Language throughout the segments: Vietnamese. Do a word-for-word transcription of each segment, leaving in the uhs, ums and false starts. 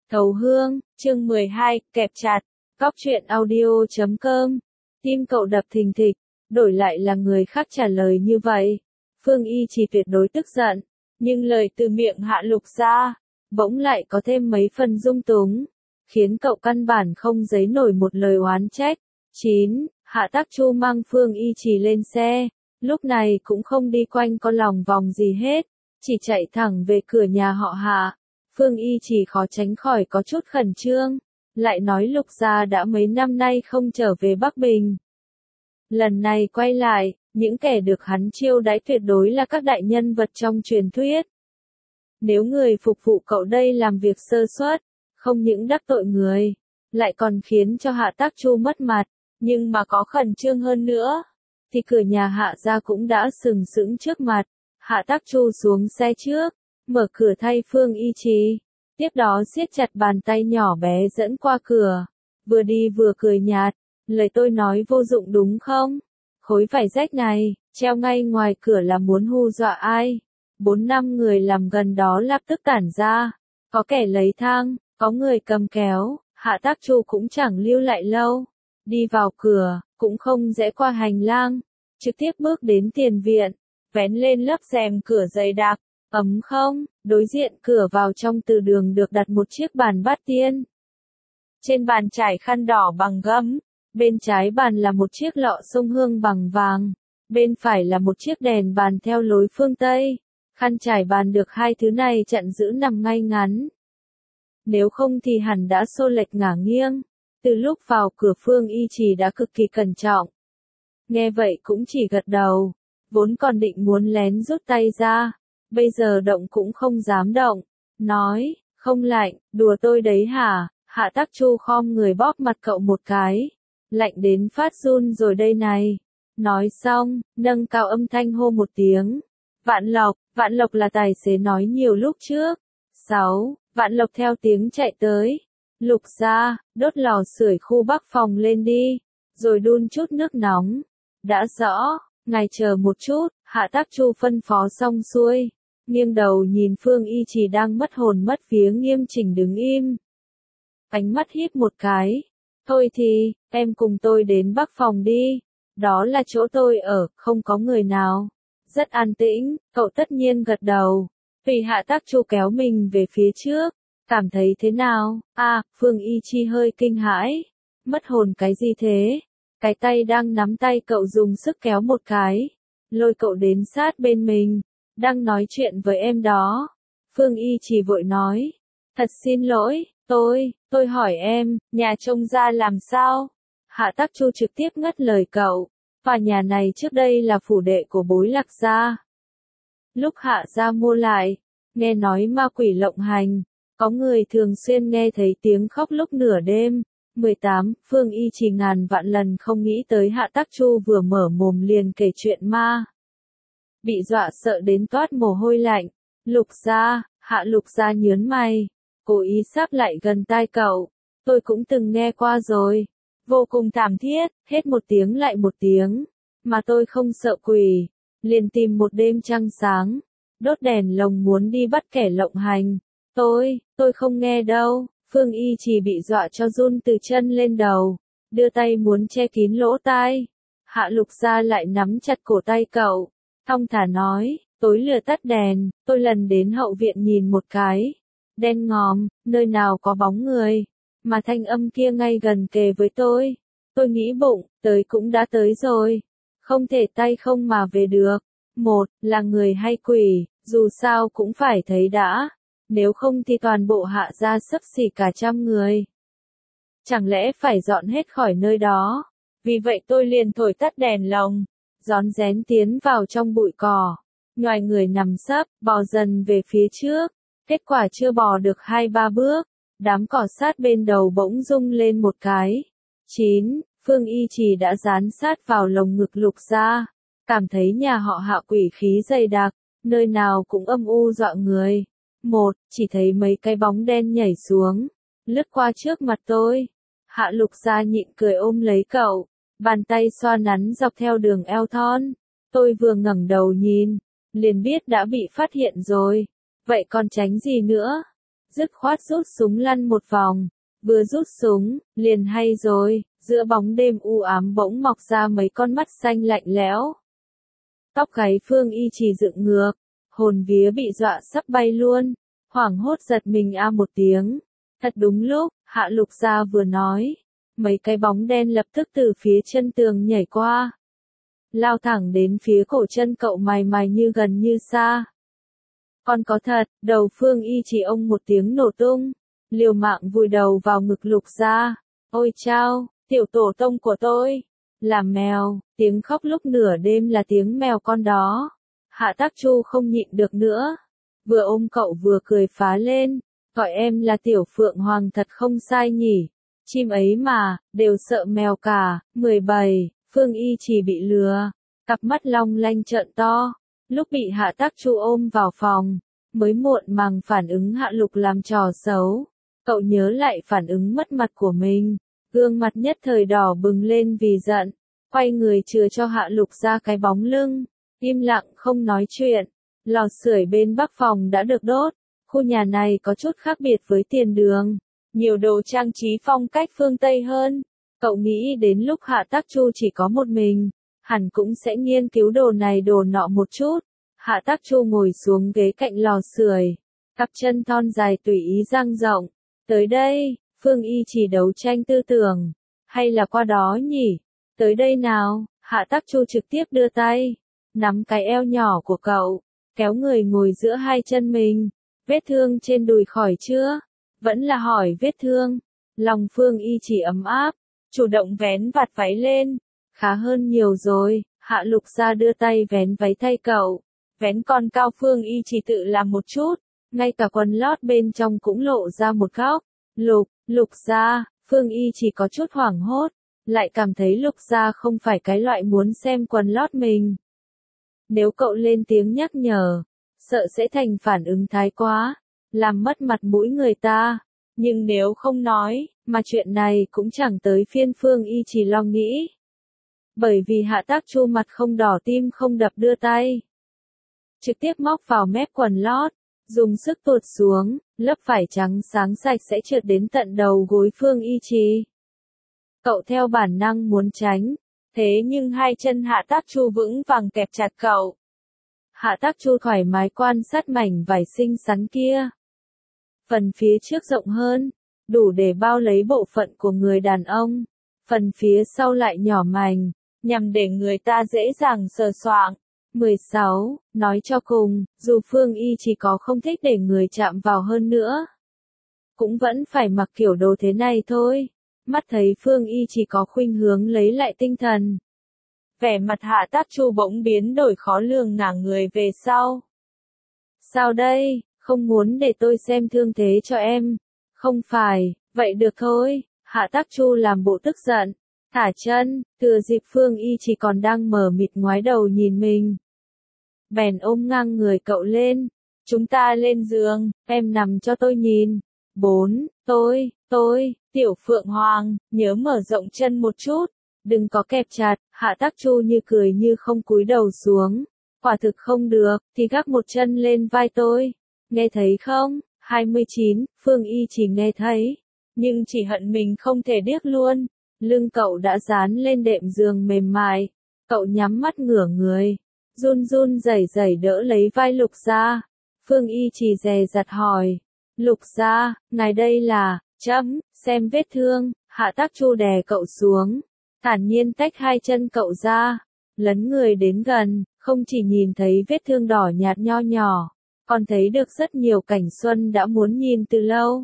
Thấu Hương, chương mười hai, kẹp chặt, cóc truyện audio chấm com. Tim cậu đập thình thịch, đổi lại là người khác trả lời như vậy. Phương Y chỉ tuyệt đối tức giận, nhưng lời từ miệng Hạ Lục ra, bỗng lại có thêm mấy phần dung túng, khiến cậu căn bản không giấy nổi một lời oán trách. chín. Hạ Tắc Chu mang Phương Y chỉ lên xe, lúc này cũng không đi quanh con lòng vòng gì hết, chỉ chạy thẳng về cửa nhà họ Hạ. Phương Y chỉ khó tránh khỏi có chút khẩn trương, lại nói Lục gia đã mấy năm nay không trở về Bắc Bình. Lần này quay lại, những kẻ được hắn chiêu đãi tuyệt đối là các đại nhân vật trong truyền thuyết. Nếu người phục vụ cậu đây làm việc sơ suất, không những đắc tội người, lại còn khiến cho Hạ Tắc Chu mất mặt, nhưng mà có khẩn trương hơn nữa, thì cửa nhà Hạ gia cũng đã sừng sững trước mặt. Hạ Tắc Chu xuống xe trước, mở cửa thay Phương Y Trì, tiếp đó siết chặt bàn tay nhỏ bé dẫn qua cửa, vừa đi vừa cười nhạt, lời tôi nói vô dụng đúng không? Khối vải rách này, treo ngay ngoài cửa là muốn hù dọa ai? Bốn năm người làm gần đó lập tức tản ra, có kẻ lấy thang, có người cầm kéo, Hạ Tắc Chu cũng chẳng lưu lại lâu, đi vào cửa, cũng không rẽ qua hành lang, trực tiếp bước đến tiền viện, vén lên lớp rèm cửa dày đặc. Ấm không, đối diện cửa vào trong từ đường được đặt một chiếc bàn bát tiên. Trên bàn trải khăn đỏ bằng gấm, bên trái bàn là một chiếc lọ sông hương bằng vàng, bên phải là một chiếc đèn bàn theo lối phương Tây. Khăn trải bàn được hai thứ này chặn giữ nằm ngay ngắn. Nếu không thì hẳn đã xô lệch ngả nghiêng. Từ lúc vào cửa Phương Y Trì đã cực kỳ cẩn trọng. Nghe vậy cũng chỉ gật đầu, vốn còn định muốn lén rút tay ra. Bây giờ động cũng không dám động, nói, không lạnh, đùa tôi đấy hả? Hạ Tắc Chu khom người bóp mặt cậu một cái, lạnh đến phát run rồi đây này. Nói xong, nâng cao âm thanh hô một tiếng, Vạn Lộc, Vạn Lộc là tài xế nói nhiều lúc trước. sáu. Vạn Lộc theo tiếng chạy tới, Lục gia, đốt lò sưởi khu bắc phòng lên đi, rồi đun chút nước nóng. Đã rõ, ngài chờ một chút, Hạ Tắc Chu phân phó xong xuôi. Nghiêng đầu nhìn Phương Y Trì đang mất hồn mất vía nghiêm chỉnh đứng im. Ánh mắt híp một cái. Thôi thì, em cùng tôi đến bắc phòng đi. Đó là chỗ tôi ở, không có người nào. Rất an tĩnh, cậu tất nhiên gật đầu. Tùy Hạ Tắc Chu kéo mình về phía trước. Cảm thấy thế nào? À, Phương Y Chi hơi kinh hãi. Mất hồn cái gì thế? Cái tay đang nắm tay cậu dùng sức kéo một cái. Lôi cậu đến sát bên mình. Đang nói chuyện với em đó. Phương Y chỉ vội nói. Thật xin lỗi, tôi, tôi hỏi em, nhà trông ra làm sao? Hạ Tắc Chu trực tiếp ngắt lời cậu. Và nhà này trước đây là phủ đệ của bối Lạc gia. Lúc Hạ gia mua lại, nghe nói ma quỷ lộng hành. Có người thường xuyên nghe thấy tiếng khóc lúc nửa đêm. mười tám. Phương Y chỉ ngàn vạn lần không nghĩ tới Hạ Tắc Chu vừa mở mồm liền kể chuyện ma. Bị dọa sợ đến toát mồ hôi lạnh. Lục gia, Hạ Lục gia nhớn mày, cố ý sáp lại gần tai cậu. Tôi cũng từng nghe qua rồi. Vô cùng thảm thiết, hết một tiếng lại một tiếng. Mà tôi không sợ quỷ. Liền tìm một đêm trăng sáng. Đốt đèn lồng muốn đi bắt kẻ lộng hành. Tôi, tôi không nghe đâu. Phương Y chỉ bị dọa cho run từ chân lên đầu. Đưa tay muốn che kín lỗ tai. Hạ Lục gia lại nắm chặt cổ tay cậu. Thong thả nói, tối lửa tắt đèn, tôi lần đến hậu viện nhìn một cái. Đen ngòm, nơi nào có bóng người. Mà thanh âm kia ngay gần kề với tôi. Tôi nghĩ bụng, tới cũng đã tới rồi. Không thể tay không mà về được. Một, là người hay quỷ, dù sao cũng phải thấy đã. Nếu không thì toàn bộ Hạ gia xấp xỉ cả trăm người. Chẳng lẽ phải dọn hết khỏi nơi đó. Vì vậy tôi liền thổi tắt đèn lồng. Rón rén tiến vào trong bụi cỏ, nhoài người nằm sấp, bò dần về phía trước. Kết quả chưa bò được hai ba bước, đám cỏ sát bên đầu bỗng rung lên một cái. chín. Phương Y Trì đã dán sát vào lồng ngực Lục gia, cảm thấy nhà họ Hạ quỷ khí dày đặc, nơi nào cũng âm u dọa người. Một, chỉ thấy mấy cái bóng đen nhảy xuống, lướt qua trước mặt tôi. Hạ Lục gia nhịn cười ôm lấy cậu. Bàn tay xoa nắn dọc theo đường eo thon. Tôi vừa ngẩng đầu nhìn, liền biết đã bị phát hiện rồi. Vậy còn tránh gì nữa? dứt khoát rút súng lăn một vòng. Vừa rút súng, liền hay rồi, giữa bóng đêm u ám bỗng mọc ra mấy con mắt xanh lạnh lẽo. Tóc gáy Phương Y Trì dựng ngược, hồn vía bị dọa sắp bay luôn, hoảng hốt giật mình a một tiếng. Thật đúng lúc, Hạ Lục Gia vừa nói, mấy cái bóng đen lập tức từ phía chân tường nhảy qua, lao thẳng đến phía cổ chân cậu mày mày như gần như xa. Còn có thật, đầu Phương Y Trì ông một tiếng nổ tung, liều mạng vùi đầu vào ngực Lục Gia. Ôi chao, tiểu tổ tông của tôi, là mèo, tiếng khóc lúc nửa đêm là tiếng mèo con đó. Hạ Tác Chu không nhịn được nữa, vừa ôm cậu vừa cười phá lên, gọi em là tiểu phượng hoàng thật không sai nhỉ, chim ấy mà, đều sợ mèo cả. mười bảy, Phương Y Trì bị lừa, cặp mắt long lanh trợn to, lúc bị Hạ Tác Chu ôm vào phòng, mới muộn màng phản ứng Hạ Lục làm trò xấu, cậu nhớ lại phản ứng mất mặt của mình, gương mặt nhất thời đỏ bừng lên vì giận, quay người chừa cho Hạ Lục ra cái bóng lưng, im lặng không nói chuyện. Lò sưởi bên bắc phòng đã được đốt, khu nhà này có chút khác biệt với tiền đường, nhiều đồ trang trí phong cách phương Tây hơn. Cậu nghĩ đến lúc Hạ Tác Chu chỉ có một mình, hẳn cũng sẽ nghiên cứu đồ này đồ nọ một chút. Hạ Tác Chu ngồi xuống ghế cạnh lò sưởi, cặp chân thon dài tùy ý dang rộng. Tới đây, Phương Y Trì đấu tranh tư tưởng, hay là qua đó nhỉ? Tới đây nào, Hạ Tác Chu trực tiếp đưa tay, nắm cái eo nhỏ của cậu, kéo người ngồi giữa hai chân mình. Vết thương trên đùi khỏi chưa? Vẫn là hỏi vết thương. Lòng Phương Y Trì ấm áp, chủ động vén vạt váy lên. Khá hơn nhiều rồi, Hạ Lục Gia đưa tay vén váy thay cậu. Vén còn cao Phương Y Trì tự làm một chút, ngay cả quần lót bên trong cũng lộ ra một góc. Lục, Lục Gia, Phương Y Trì có chút hoảng hốt, lại cảm thấy Lục Gia không phải cái loại muốn xem quần lót mình. Nếu cậu lên tiếng nhắc nhở, sợ sẽ thành phản ứng thái quá, làm mất mặt mũi người ta. Nhưng nếu không nói, mà chuyện này cũng chẳng tới phiên Phương Y Trì lo nghĩ. Bởi vì Hạ Tác Chu mặt không đỏ tim không đập đưa tay, trực tiếp móc vào mép quần lót, dùng sức tuột xuống, lớp vải trắng sáng sạch sẽ trượt đến tận đầu gối Phương Y Trì. Cậu theo bản năng muốn tránh, thế nhưng hai chân Hạ Tác Chu vững vàng kẹp chặt cậu. Hạ Tác Chu thoải mái quan sát mảnh vải xinh xắn kia. Phần phía trước rộng hơn, đủ để bao lấy bộ phận của người đàn ông. Phần phía sau lại nhỏ mảnh, nhằm để người ta dễ dàng sờ soạng. mười sáu. Nói cho cùng, dù Phương Y chỉ có không thích để người chạm vào hơn nữa, cũng vẫn phải mặc kiểu đồ thế này thôi. Mắt thấy Phương Y chỉ có khuynh hướng lấy lại tinh thần. Vẻ mặt Hạ Tác Chu bỗng biến đổi khó lường ngả người về sau. Sao đây, không muốn để tôi xem thương thế cho em? Không phải, vậy được thôi. Hạ Tác Chu làm bộ tức giận, thả chân, thừa dịp Phương Y chỉ còn đang mờ mịt ngoái đầu nhìn mình. Bèn ôm ngang người cậu lên. Chúng ta lên giường, em nằm cho tôi nhìn. Bốn, tôi, tôi, tiểu Phượng Hoàng, nhớ mở rộng chân một chút. Đừng có kẹp chặt. Hạ Tác Chu như cười như không cúi đầu xuống. Quả thực không được, thì gác một chân lên vai tôi. Nghe thấy không? hai mươi chín, Phương Y chỉ nghe thấy. Nhưng chỉ hận mình không thể điếc luôn. Lưng cậu đã dán lên đệm giường mềm mại. Cậu nhắm mắt ngửa người, run run rẩy rẩy đỡ lấy vai Lục Gia. Phương Y chỉ dè dặt hỏi. Lục Gia, ngài đây là, chấm, xem vết thương. Hạ Tác Chu đè cậu xuống, thản nhiên tách hai chân cậu ra, lấn người đến gần, không chỉ nhìn thấy vết thương đỏ nhạt nho nhỏ, còn thấy được rất nhiều cảnh xuân đã muốn nhìn từ lâu.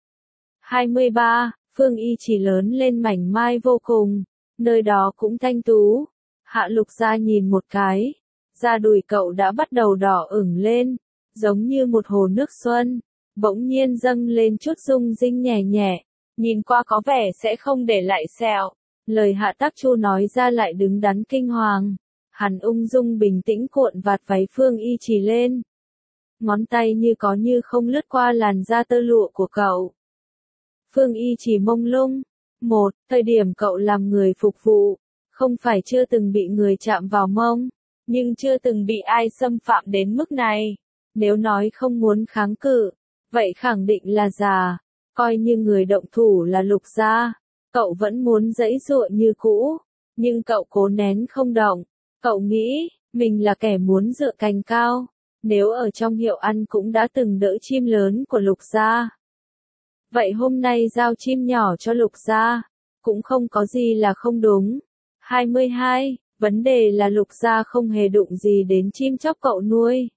hai mươi ba, Phương Y chỉ lớn lên mảnh mai vô cùng, nơi đó cũng thanh tú. Hạ Lục Gia nhìn một cái, da đùi cậu đã bắt đầu đỏ ửng lên, giống như một hồ nước xuân, bỗng nhiên dâng lên chút rung rinh nhẹ nhẹ, nhìn qua có vẻ sẽ không để lại sẹo. Lời Hạ Tác Chu nói ra lại đứng đắn kinh hoàng. Hắn ung dung bình tĩnh cuộn vạt váy Phương Y chỉ lên. Ngón tay như có như không lướt qua làn da tơ lụa của cậu. Phương Y chỉ mông lung. Một, thời điểm cậu làm người phục vụ, không phải chưa từng bị người chạm vào mông, nhưng chưa từng bị ai xâm phạm đến mức này. Nếu nói không muốn kháng cự, vậy khẳng định là già, coi như người động thủ là Lục gia. Cậu vẫn muốn giãy giụa như cũ, nhưng cậu cố nén không động. Cậu nghĩ, mình là kẻ muốn dựa cành cao, nếu ở trong hiệu ăn cũng đã từng đỡ chim lớn của Lục gia. Vậy hôm nay giao chim nhỏ cho Lục gia, cũng không có gì là không đúng. hai mươi hai, vấn đề là Lục gia không hề đụng gì đến chim chóc cậu nuôi.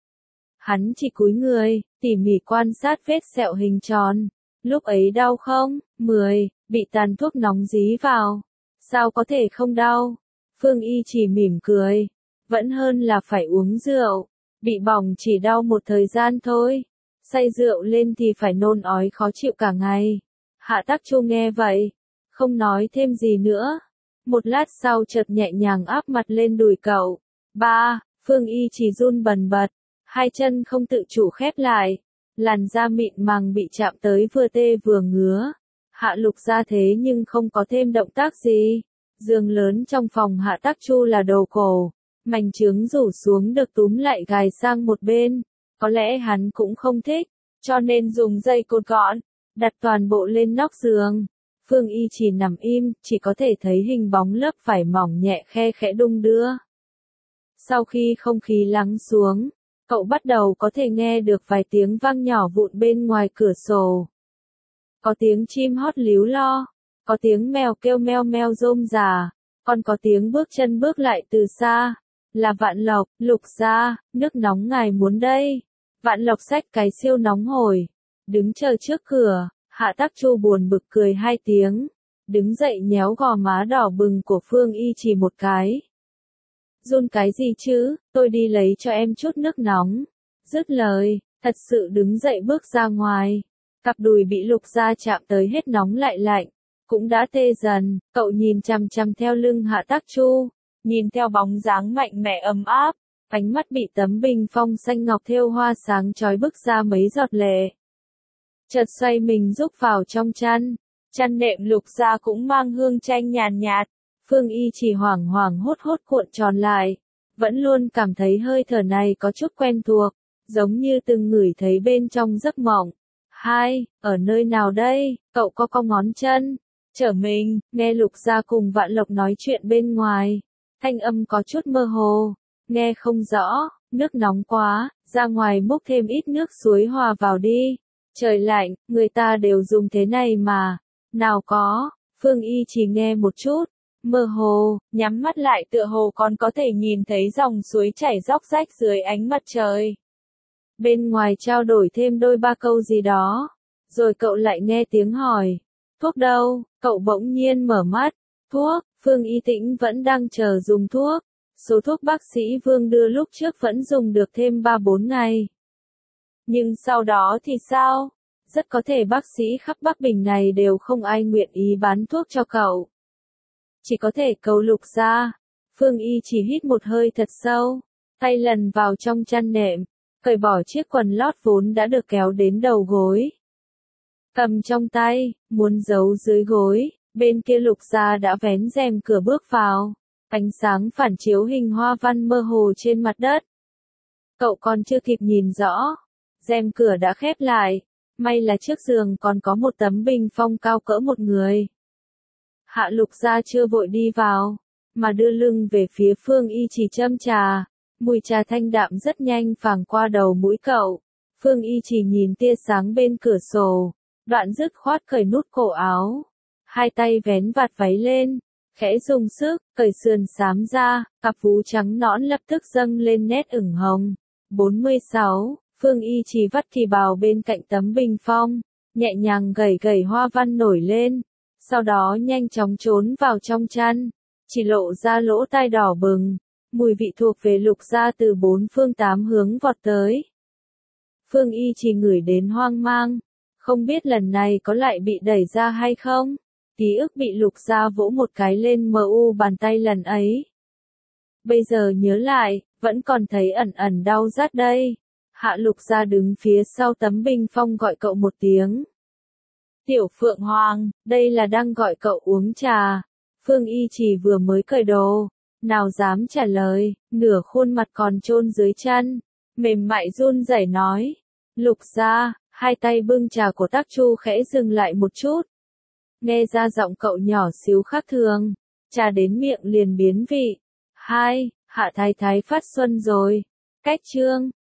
Hắn chỉ cúi người, tỉ mỉ quan sát vết sẹo hình tròn. Lúc ấy đau không? mười, bị tàn thuốc nóng dí vào. Sao có thể không đau? Phương Y chỉ mỉm cười. Vẫn hơn là phải uống rượu. Bị bỏng chỉ đau một thời gian thôi. Say rượu lên thì phải nôn ói khó chịu cả ngày. Hạ Tắc Chu nghe vậy, không nói thêm gì nữa. Một lát sau chợt nhẹ nhàng áp mặt lên đùi cậu. Ba, Phương Y chỉ run bần bật. Hai chân không tự chủ khép lại. Làn da mịn màng bị chạm tới vừa tê vừa ngứa. Hạ Lục ra thế nhưng không có thêm động tác gì. Giường lớn trong phòng Hạ Tắc Chu là đầu cổ. Mảnh trướng rủ xuống được túm lại gài sang một bên. Có lẽ hắn cũng không thích, cho nên dùng dây cột gọn, đặt toàn bộ lên nóc giường. Phương Y chỉ nằm im, chỉ có thể thấy hình bóng lớp vải mỏng nhẹ khe khẽ đung đưa. Sau khi không khí lắng xuống, cậu bắt đầu có thể nghe được vài tiếng vang nhỏ vụn bên ngoài cửa sổ. Có tiếng chim hót líu lo, có tiếng mèo kêu meo meo rôm rà, còn có tiếng bước chân bước lại từ xa. Là Vạn Lộc. Lục gia, nước nóng ngài muốn đây. Vạn Lộc xách cái siêu nóng hổi, đứng chờ trước cửa. Hạ Tắc Chu buồn bực cười hai tiếng, đứng dậy nhéo gò má đỏ bừng của Phương Y chỉ một cái. Run cái gì chứ, tôi đi lấy cho em chút nước nóng. Dứt lời, thật sự đứng dậy bước ra ngoài. Cặp đùi bị Lục gia chạm tới hết nóng lại lạnh, cũng đã tê dần. Cậu nhìn chằm chằm theo lưng Hạ Tắc Chu, nhìn theo bóng dáng mạnh mẽ ấm áp, ánh mắt bị tấm bình phong xanh ngọc thêu hoa sáng chói bức ra mấy giọt lệ. Chợt xoay mình rúc vào trong chăn, chăn nệm Lục gia cũng mang hương chanh nhàn nhạt. Phương Y chỉ hoảng hoảng hốt hốt cuộn tròn lại, vẫn luôn cảm thấy hơi thở này có chút quen thuộc, giống như từng ngửi thấy bên trong giấc mộng. Hai, ở nơi nào đây? Cậu co co ngón chân, trở mình, nghe Lục gia cùng Vạn Lộc nói chuyện bên ngoài. Thanh âm có chút mơ hồ, nghe không rõ. Nước nóng quá, ra ngoài múc thêm ít nước suối hòa vào đi. Trời lạnh, người ta đều dùng thế này mà. Nào có, Phương Y chỉ nghe một chút, mơ hồ, nhắm mắt lại tựa hồ còn có thể nhìn thấy dòng suối chảy róc rách dưới ánh mặt trời. Bên ngoài trao đổi thêm đôi ba câu gì đó, rồi cậu lại nghe tiếng hỏi. Thuốc đâu? Cậu bỗng nhiên mở mắt. Thuốc, Phương Y Tĩnh vẫn đang chờ dùng thuốc. Số thuốc bác sĩ Vương đưa lúc trước vẫn dùng được thêm ba bốn ngày. Nhưng sau đó thì sao? Rất có thể bác sĩ khắp Bắc Bình này đều không ai nguyện ý bán thuốc cho cậu. Chỉ có thể cầu Lục gia. Phương Y chỉ hít một hơi thật sâu, tay lần vào trong chăn nệm, cởi bỏ chiếc quần lót vốn đã được kéo đến đầu gối. Cầm trong tay, muốn giấu dưới gối, bên kia Lục gia đã vén rèm cửa bước vào. Ánh sáng phản chiếu hình hoa văn mơ hồ trên mặt đất. Cậu còn chưa kịp nhìn rõ, rèm cửa đã khép lại. May là trước giường còn có một tấm bình phong cao cỡ một người. Hạ Lục gia chưa vội đi vào, mà đưa lưng về phía Phương Y chỉ châm trà. Mùi trà thanh đạm rất nhanh phảng qua đầu mũi cậu. Phương Y chỉ nhìn tia sáng bên cửa sổ, đoạn dứt khoát cởi nút cổ áo. Hai tay vén vạt váy lên, khẽ dùng sức, cởi sườn xám ra, cặp vú trắng nõn lập tức dâng lên nét ửng hồng. bốn mươi sáu, Phương Y chỉ vắt thì bào bên cạnh tấm bình phong, nhẹ nhàng gẩy gẩy hoa văn nổi lên, sau đó nhanh chóng trốn vào trong chăn, chỉ lộ ra lỗ tai đỏ bừng, mùi vị thuộc về Lục gia từ bốn phương tám hướng vọt tới. Phương Y chỉ ngửi đến hoang mang, không biết lần này có lại bị đẩy ra hay không. Ký ức bị Lục gia vỗ một cái lên mờ u bàn tay lần ấy. Bây giờ nhớ lại, vẫn còn thấy ẩn ẩn đau rát đây. Hạ Lục gia đứng phía sau tấm bình phong gọi cậu một tiếng. Tiểu Phượng Hoàng, đây là đang gọi cậu uống trà. Phương Y chỉ vừa mới cởi đồ, nào dám trả lời, nửa khuôn mặt còn chôn dưới chăn, mềm mại run rẩy nói. Lục gia, Hai tay bưng trà của Tác Chu khẽ dừng lại một chút. Nghe ra giọng cậu nhỏ xíu khác thường. Trà đến miệng liền biến vị. Hai, Hạ Thái Thái phát xuân rồi. Cách chương.